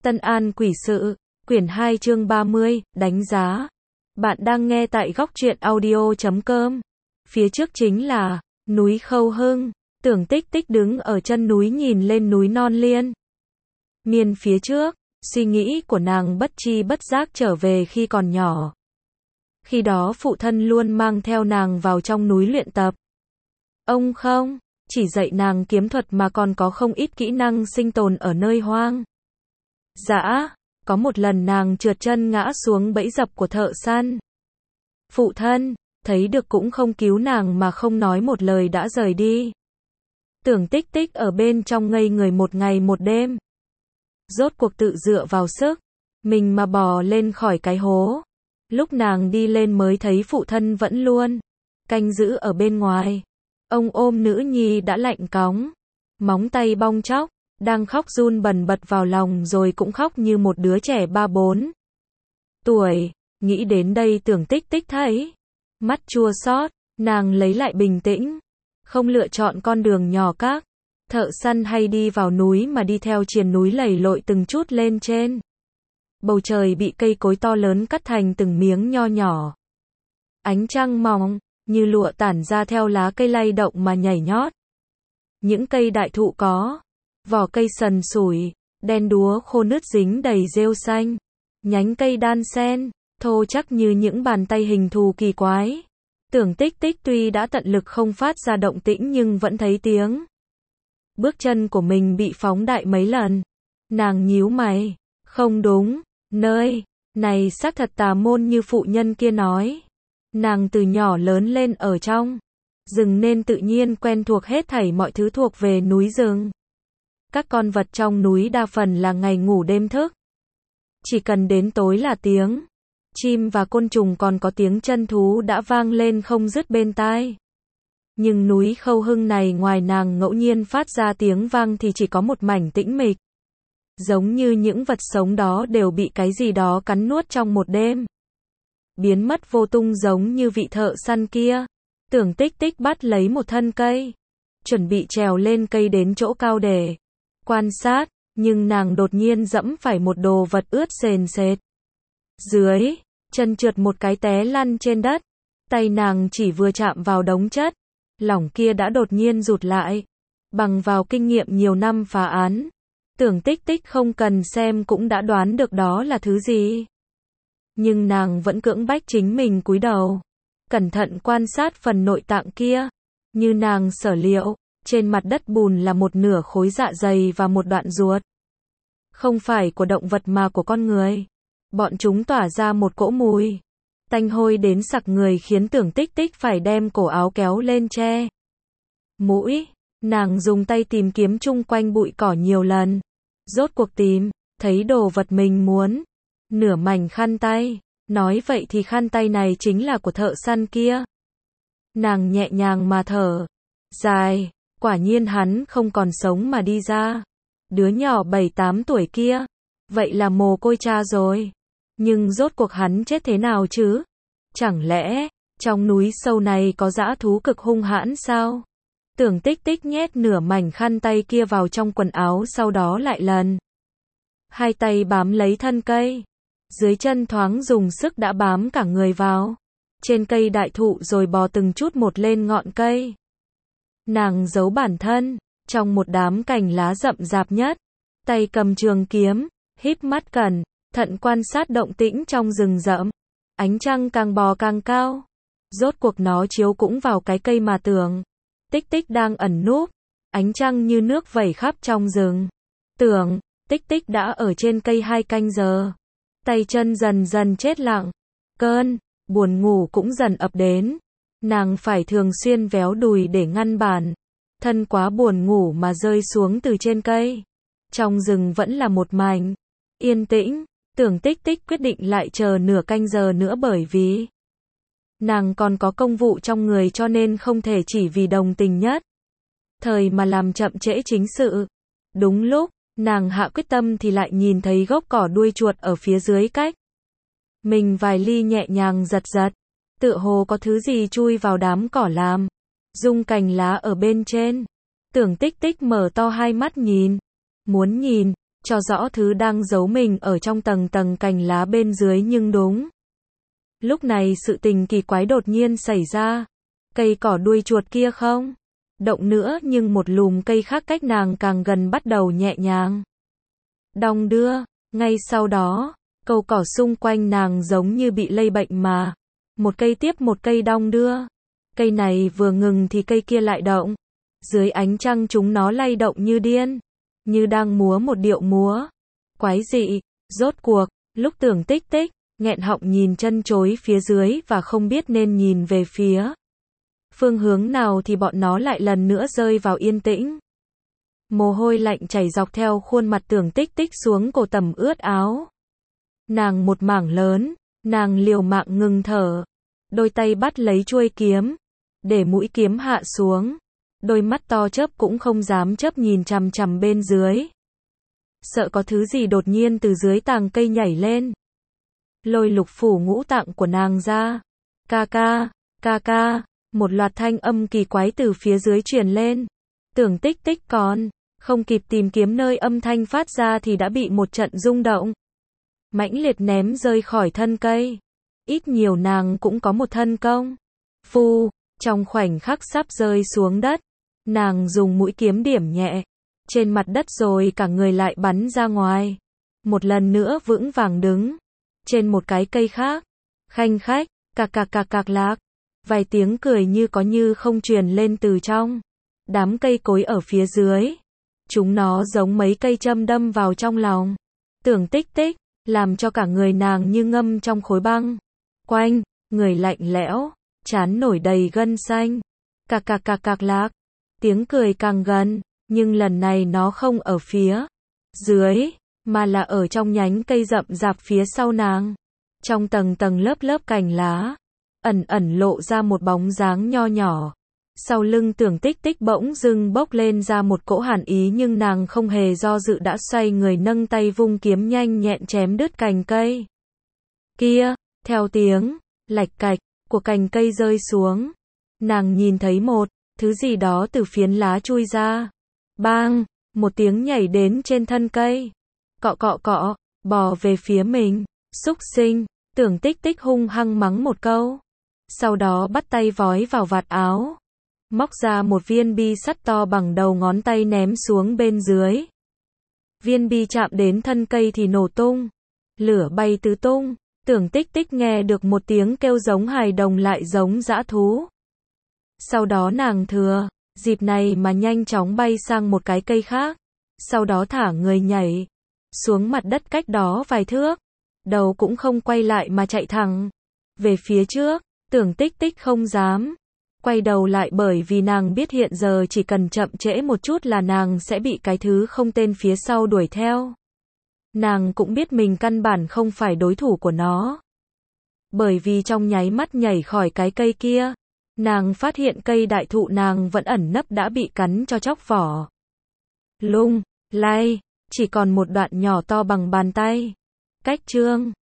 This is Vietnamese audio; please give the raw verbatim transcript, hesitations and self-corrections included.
Tân An Quỷ Sự, quyển hai chương ba mươi, đánh giá. Bạn đang nghe tại góc truyện audio chấm com. Phía trước chính là núi Khâu Hưng. Tưởng Tích Tích đứng ở chân núi nhìn lên núi non liên miên phía trước, suy nghĩ của nàng bất chi bất giác trở về khi còn nhỏ. Khi đó phụ thân luôn mang theo nàng vào trong núi luyện tập. Ông không chỉ dạy nàng kiếm thuật mà còn có không ít kỹ năng sinh tồn ở nơi hoang dã. Có một lần nàng trượt chân ngã xuống bẫy dập của thợ săn. Phụ thân thấy được cũng không cứu nàng mà không nói một lời đã rời đi. Tưởng Tích Tích ở bên trong ngây người một ngày một đêm. Rốt cuộc tự dựa vào sức mình mà bò lên khỏi cái hố. Lúc nàng đi lên mới thấy phụ thân vẫn luôn canh giữ ở bên ngoài. Ông ôm nữ nhi đã lạnh cóng, móng tay bong tróc, đang khóc run bần bật vào lòng rồi cũng khóc như một đứa trẻ ba bốn tuổi. Nghĩ đến đây Tưởng Tích Tích thấy mắt chua xót, nàng lấy lại bình tĩnh, không lựa chọn con đường nhỏ các thợ săn hay đi vào núi mà đi theo triền núi lầy lội từng chút lên trên. Bầu trời bị cây cối to lớn cắt thành từng miếng nho nhỏ. Ánh trăng mỏng như lụa tản ra theo lá cây lay động mà nhảy nhót. Những cây đại thụ có vỏ cây sần sủi, đen đúa khô nứt dính đầy rêu xanh. Nhánh cây đan xen, thô chắc như những bàn tay hình thù kỳ quái. Tưởng Tích Tích tuy đã tận lực không phát ra động tĩnh nhưng vẫn thấy tiếng bước chân của mình bị phóng đại mấy lần. Nàng nhíu mày, không đúng, nơi này xác thật tà môn như phụ nhân kia nói. Nàng từ nhỏ lớn lên ở trong rừng nên tự nhiên quen thuộc hết thảy mọi thứ thuộc về núi rừng. Các con vật trong núi đa phần là ngày ngủ đêm thức. Chỉ cần đến tối là tiếng chim và côn trùng còn có tiếng chân thú đã vang lên không dứt bên tai. Nhưng núi Khâu Hưng này ngoài nàng ngẫu nhiên phát ra tiếng vang thì chỉ có một mảnh tĩnh mịch. Giống như những vật sống đó đều bị cái gì đó cắn nuốt trong một đêm. Biến mất vô tung giống như vị thợ săn kia. Tưởng Tích Tích bắt lấy một thân cây, chuẩn bị trèo lên cây đến chỗ cao để quan sát, nhưng nàng đột nhiên dẫm phải một đồ vật ướt sền sệt. Dưới chân trượt một cái té lăn trên đất. Tay nàng chỉ vừa chạm vào đống chất lỏng kia đã đột nhiên rụt lại. Bằng vào kinh nghiệm nhiều năm phá án, Tưởng Tích Tích không cần xem cũng đã đoán được đó là thứ gì. Nhưng nàng vẫn cưỡng bách chính mình cúi đầu, cẩn thận quan sát phần nội tạng kia. Như nàng sở liệu, trên mặt đất bùn là một nửa khối dạ dày và một đoạn ruột. Không phải của động vật mà của con người. Bọn chúng tỏa ra một cỗ mùi tanh hôi đến sặc người khiến Tưởng Tích Tích phải đem cổ áo kéo lên che mũi. Nàng dùng tay tìm kiếm chung quanh bụi cỏ nhiều lần. Rốt cuộc tìm thấy đồ vật mình muốn. Nửa mảnh khăn tay. Nói vậy thì khăn tay này chính là của thợ săn kia. Nàng nhẹ nhàng mà thở dài. Quả nhiên hắn không còn sống mà đi ra. Đứa nhỏ bảy tám tuổi kia, vậy là mồ côi cha rồi. Nhưng rốt cuộc hắn chết thế nào chứ? Chẳng lẽ trong núi sâu này có dã thú cực hung hãn sao? Tưởng Tích Tích nhét nửa mảnh khăn tay kia vào trong quần áo, sau đó lại lần hai tay bám lấy thân cây. Dưới chân thoáng dùng sức đã bám cả người vào trên cây đại thụ rồi bò từng chút một lên ngọn cây. Nàng giấu bản thân trong một đám cành lá rậm rạp nhất, tay cầm trường kiếm, híp mắt cẩn thận quan sát động tĩnh trong rừng rậm. Ánh trăng càng bò càng cao. Rốt cuộc nó chiếu cũng vào cái cây mà Tưởng Tích Tích đang ẩn núp. Ánh trăng như nước vẩy khắp trong rừng. Tưởng Tích Tích đã ở trên cây hai canh giờ. Tay chân dần dần chết lặng. Cơn buồn ngủ cũng dần ập đến. Nàng phải thường xuyên véo đùi để ngăn bản thân quá buồn ngủ mà rơi xuống từ trên cây. Trong rừng vẫn là một mảnh yên tĩnh. Tưởng Tích Tích quyết định lại chờ nửa canh giờ nữa bởi vì nàng còn có công vụ trong người cho nên không thể chỉ vì đồng tình nhất thời mà làm chậm trễ chính sự. Đúng lúc nàng hạ quyết tâm thì lại nhìn thấy gốc cỏ đuôi chuột ở phía dưới cách mình vài ly, nhẹ nhàng giật giật. Tựa hồ có thứ gì chui vào đám cỏ làm rung cành lá ở bên trên. Tưởng Tích Tích mở to hai mắt nhìn. Muốn nhìn, cho rõ thứ đang giấu mình ở trong tầng tầng cành lá bên dưới nhưng đúng. Lúc này sự tình kỳ quái đột nhiên xảy ra. Cây cỏ đuôi chuột kia không động nữa nhưng một lùm cây khác cách nàng càng gần bắt đầu nhẹ nhàng đong đưa. Ngay sau đó, cầu cỏ xung quanh nàng giống như bị lây bệnh mà. Một cây tiếp một cây đong đưa. Cây này vừa ngừng thì cây kia lại động. Dưới ánh trăng chúng nó lay động như điên. Như đang múa một điệu múa quái dị. Rốt cuộc, lúc Tưởng Tích Tích nghẹn họng nhìn chân chối phía dưới và không biết nên nhìn về phía phương hướng nào thì bọn nó lại lần nữa rơi vào yên tĩnh. Mồ hôi lạnh chảy dọc theo khuôn mặt Tưởng Tích Tích xuống cổ tầm ướt áo. Nàng một mảng lớn, nàng liều mạng ngừng thở. Đôi tay bắt lấy chuôi kiếm, để mũi kiếm hạ xuống. Đôi mắt to chớp cũng không dám chớp nhìn chằm chằm bên dưới. Sợ có thứ gì đột nhiên từ dưới tàng cây nhảy lên. Lôi lục phủ ngũ tạng của nàng ra. Ca ca, ca ca, một loạt thanh âm kỳ quái từ phía dưới truyền lên. Tưởng Tích Tích còn không kịp tìm kiếm nơi âm thanh phát ra thì đã bị một trận rung động mãnh liệt ném rơi khỏi thân cây. Ít nhiều nàng cũng có một thân công phu, trong khoảnh khắc sắp rơi xuống đất, nàng dùng mũi kiếm điểm nhẹ trên mặt đất rồi cả người lại bắn ra ngoài. Một lần nữa vững vàng đứng trên một cái cây khác. Khanh khách, cạc cạc cạc cạc lạc. Vài tiếng cười như có như không truyền lên từ trong đám cây cối ở phía dưới. Chúng nó giống mấy cây châm đâm vào trong lòng Tưởng Tích Tích, làm cho cả người nàng như ngâm trong khối băng. Quanh, người lạnh lẽo, trán nổi đầy gân xanh. Cạc cạc cạc cạc lạc. Tiếng cười càng gần, nhưng lần này nó không ở phía dưới, mà là ở trong nhánh cây rậm rạp phía sau nàng. Trong tầng tầng lớp lớp cành lá, ẩn ẩn lộ ra một bóng dáng nho nhỏ. Sau lưng Tưởng Tích Tích bỗng dưng bốc lên ra một cỗ hàn ý nhưng nàng không hề do dự đã xoay người nâng tay vung kiếm nhanh nhẹn chém đứt cành cây kia. Theo tiếng lạch cạch của cành cây rơi xuống, nàng nhìn thấy một thứ gì đó từ phiến lá chui ra. Bang, một tiếng nhảy đến trên thân cây. Cọ cọ cọ, bò về phía mình. Xúc sinh, Tưởng Tích Tích hung hăng mắng một câu. Sau đó bắt tay vói vào vạt áo, móc ra một viên bi sắt to bằng đầu ngón tay ném xuống bên dưới. Viên bi chạm đến thân cây thì nổ tung, lửa bay tứ tung. Tưởng Tích Tích nghe được một tiếng kêu giống hài đồng lại giống dã thú. Sau đó nàng thừa dịp này mà nhanh chóng bay sang một cái cây khác. Sau đó thả người nhảy xuống mặt đất cách đó vài thước. Đầu cũng không quay lại mà chạy thẳng về phía trước. Tưởng Tích Tích không dám quay đầu lại bởi vì nàng biết hiện giờ chỉ cần chậm trễ một chút là nàng sẽ bị cái thứ không tên phía sau đuổi theo. Nàng cũng biết mình căn bản không phải đối thủ của nó. Bởi vì trong nháy mắt nhảy khỏi cái cây kia, nàng phát hiện cây đại thụ nàng vẫn ẩn nấp đã bị cắn cho chóc vỏ. Lung lay, chỉ còn một đoạn nhỏ to bằng bàn tay. Cách chương